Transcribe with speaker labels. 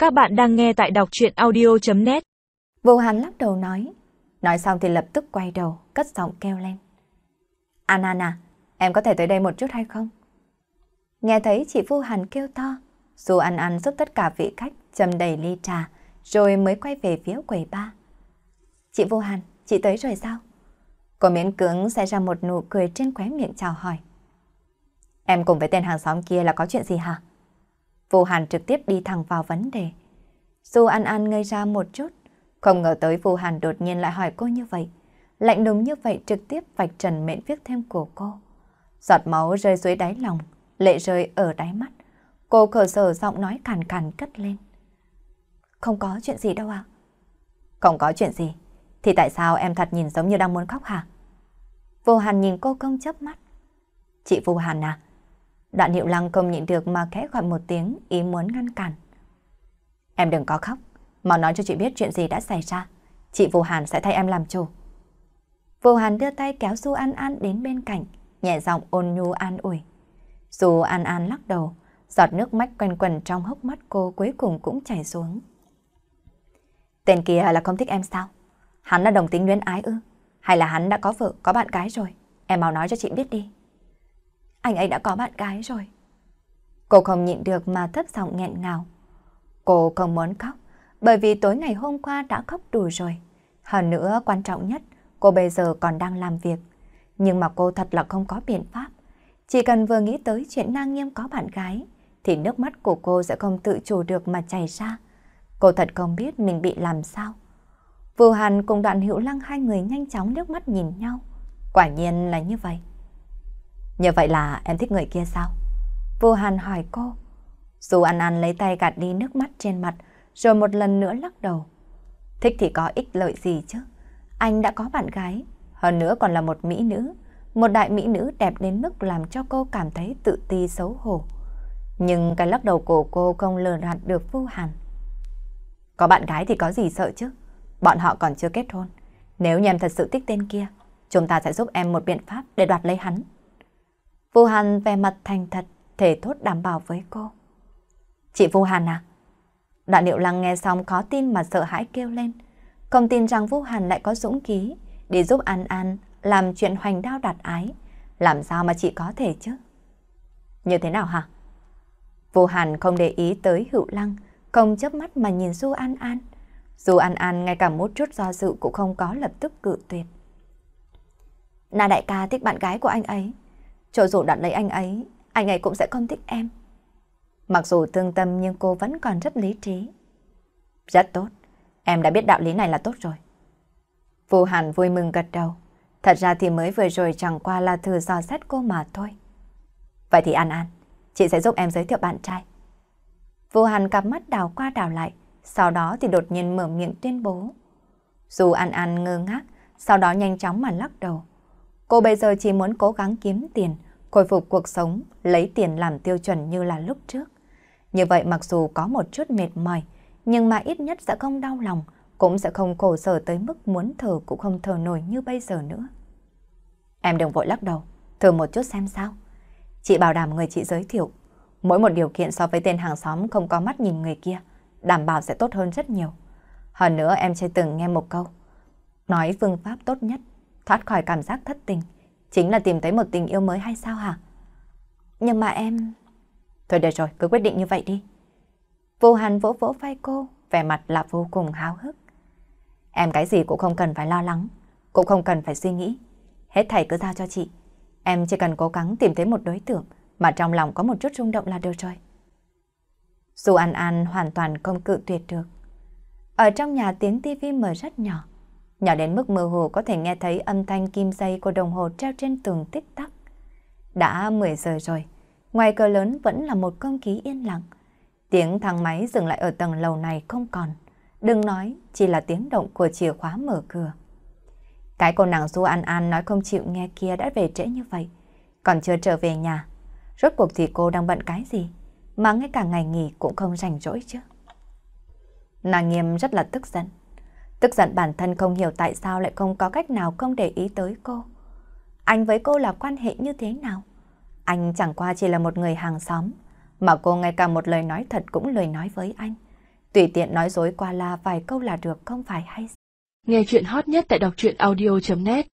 Speaker 1: Các bạn đang nghe tại đọc truyện audio.net.
Speaker 2: Vô Hàn lắc đầu nói xong thì lập tức quay đầu, cất giọng kêu lên. Anna, em có thể tới đây một chút hay không? Nghe thấy chị Vô Hàn kêu to, dù An giúp tất cả vị khách châm đầy ly trà, rồi mới quay về phía quầy bar. Chị Vô Hàn, chị tới rồi sao? Cô miễn cưỡng xảy ra một nụ cười trên khóe miệng chào hỏi. Em cùng với tên hàng xóm kia là có chuyện gì hả? Vô Hàn trực tiếp đi thẳng vào vấn đề. Dù An ngây ra một chút, không ngờ tới Vô Hàn đột nhiên lại hỏi cô như vậy. Lạnh lùng như vậy trực tiếp vạch trần mệnh viết thêm của cô. Giọt máu rơi dưới đáy lòng, lệ rơi ở đáy mắt. Cô khờ sở giọng nói khàn khàn cất lên. Không có chuyện gì đâu ạ. Không có chuyện gì? Thì tại sao em thật nhìn giống như đang muốn khóc hả? Vô Hàn nhìn cô không chớp mắt. Chị Vô Hàn à? Đoạn Hiệu Lăng không nhịn được mà khẽ gọi một tiếng, ý muốn ngăn cản. Em đừng có khóc, mà nói cho chị biết chuyện gì đã xảy ra. Chị Vô Hàn sẽ thay em làm chủ. Vô Hàn đưa tay kéo Du An đến bên cạnh, nhẹ giọng ôn nhu an ủi. Du An lắc đầu, giọt nước mắt quanh quẩn trong hốc mắt cô cuối cùng cũng chảy xuống. Tên kia là không thích em sao? Hắn là đồng tính luyến ái ư? Hay là hắn đã có vợ, có bạn gái rồi? Em mau nói cho chị biết đi. Anh ấy đã có bạn gái rồi. Cô không nhịn được mà thấp giọng nghẹn ngào. Cô không muốn khóc, bởi vì tối ngày hôm qua đã khóc đủ rồi. Hơn nữa, quan trọng nhất, cô bây giờ còn đang làm việc. Nhưng mà cô thật là không có biện pháp. Chỉ cần vừa nghĩ tới chuyện Na Nghiêm có bạn gái, thì nước mắt của cô sẽ không tự chủ được mà chảy ra. Cô thật không biết mình bị làm sao. Vô Hàn cùng Đoạn Hữu Lăng hai người nhanh chóng nước mắt nhìn nhau. Quả nhiên là như vậy. Như vậy là em thích người kia sao? Vô Hàn hỏi cô. Dù An lấy tay gạt đi nước mắt trên mặt, rồi một lần nữa lắc đầu. Thích thì có ích lợi gì chứ? Anh đã có bạn gái, hơn nữa còn là một mỹ nữ, một đại mỹ nữ đẹp đến mức làm cho cô cảm thấy tự ti xấu hổ. Nhưng cái lắc đầu của cô không lừa gạt được Vô Hàn. Có bạn gái thì có gì sợ chứ? Bọn họ còn chưa kết hôn. Nếu như em thật sự thích tên kia, chúng ta sẽ giúp em một biện pháp để đoạt lấy hắn. Vô Hàn vẻ mặt thành thật, thề thốt đảm bảo với cô. Chị Vô Hàn à? Đoạn Điệu Lăng nghe xong khó tin mà sợ hãi kêu lên. Không tin rằng Vô Hàn lại có dũng khí để giúp An làm chuyện hoành đao đoạt ái. Làm sao mà chị có thể chứ? Như thế nào hả? Vô Hàn không để ý tới Hữu Lăng, không chớp mắt mà nhìn Du An. Du An ngay cả một chút do dự cũng không có, lập tức cự tuyệt. Na đại ca thích bạn gái của anh ấy. Cho dù đoạt lấy anh ấy cũng sẽ không thích em. Mặc dù thương tâm nhưng cô vẫn còn rất lý trí. Rất tốt, em đã biết đạo lý này là tốt rồi. Vô Hàn vui mừng gật đầu. Thật ra thì mới vừa rồi chẳng qua là thử dò xét cô mà thôi. Vậy thì An, chị sẽ giúp em giới thiệu bạn trai. Vô Hàn cặp mắt đảo qua đảo lại, sau đó thì đột nhiên mở miệng tuyên bố. Dù An ngơ ngác, sau đó nhanh chóng mà lắc đầu. Cô bây giờ chỉ muốn cố gắng kiếm tiền, khôi phục cuộc sống, lấy tiền làm tiêu chuẩn như là lúc trước. Như vậy mặc dù có một chút mệt mỏi, nhưng mà ít nhất sẽ không đau lòng, cũng sẽ không khổ sở tới mức muốn thở cũng không thở nổi như bây giờ nữa. Em đừng vội lắc đầu, thử một chút xem sao. Chị bảo đảm người chị giới thiệu, mỗi một điều kiện so với tên hàng xóm không có mắt nhìn người kia, đảm bảo sẽ tốt hơn rất nhiều. Hơn nữa em chưa từng nghe một câu nói phương pháp tốt nhất thoát khỏi cảm giác thất tình chính là tìm thấy một tình yêu mới hay sao hả? Nhưng mà em... Thôi được rồi, cứ quyết định như vậy đi. Vô Hàn vỗ vỗ vai cô, vẻ mặt là vô cùng háo hức. Em cái gì cũng không cần phải lo lắng, cũng không cần phải suy nghĩ. Hết thảy cứ giao cho chị. Em chỉ cần cố gắng tìm thấy một đối tượng mà trong lòng có một chút rung động là được rồi. Dù An hoàn toàn không cự tuyệt được. Ở trong nhà tiếng tivi mở rất nhỏ, nhỏ đến mức mơ hồ có thể nghe thấy âm thanh kim dây của đồng hồ treo trên tường tích tắc. Đã 10 giờ rồi, ngoài cửa lớn vẫn là một không khí yên lặng. Tiếng thang máy dừng lại ở tầng lầu này không còn. Đừng nói, chỉ là tiếng động của chìa khóa mở cửa. Cái cô nàng Du An nói không chịu nghe kia đã về trễ như vậy, còn chưa trở về nhà. Rốt cuộc thì cô đang bận cái gì, mà ngay cả ngày nghỉ cũng không rảnh rỗi chứ. Nàng Nghiêm rất là tức giận. Tức giận bản thân không hiểu tại sao lại không có cách nào không để ý tới cô. Anh với cô là quan hệ như thế nào? Anh chẳng qua chỉ là một người hàng xóm, mà cô ngay cả một lời nói thật cũng lười nói với anh. tùy tiện nói dối qua la vài câu là được không phải hay.
Speaker 1: Nghe chuyện hot nhất tại đọc truyện audio.net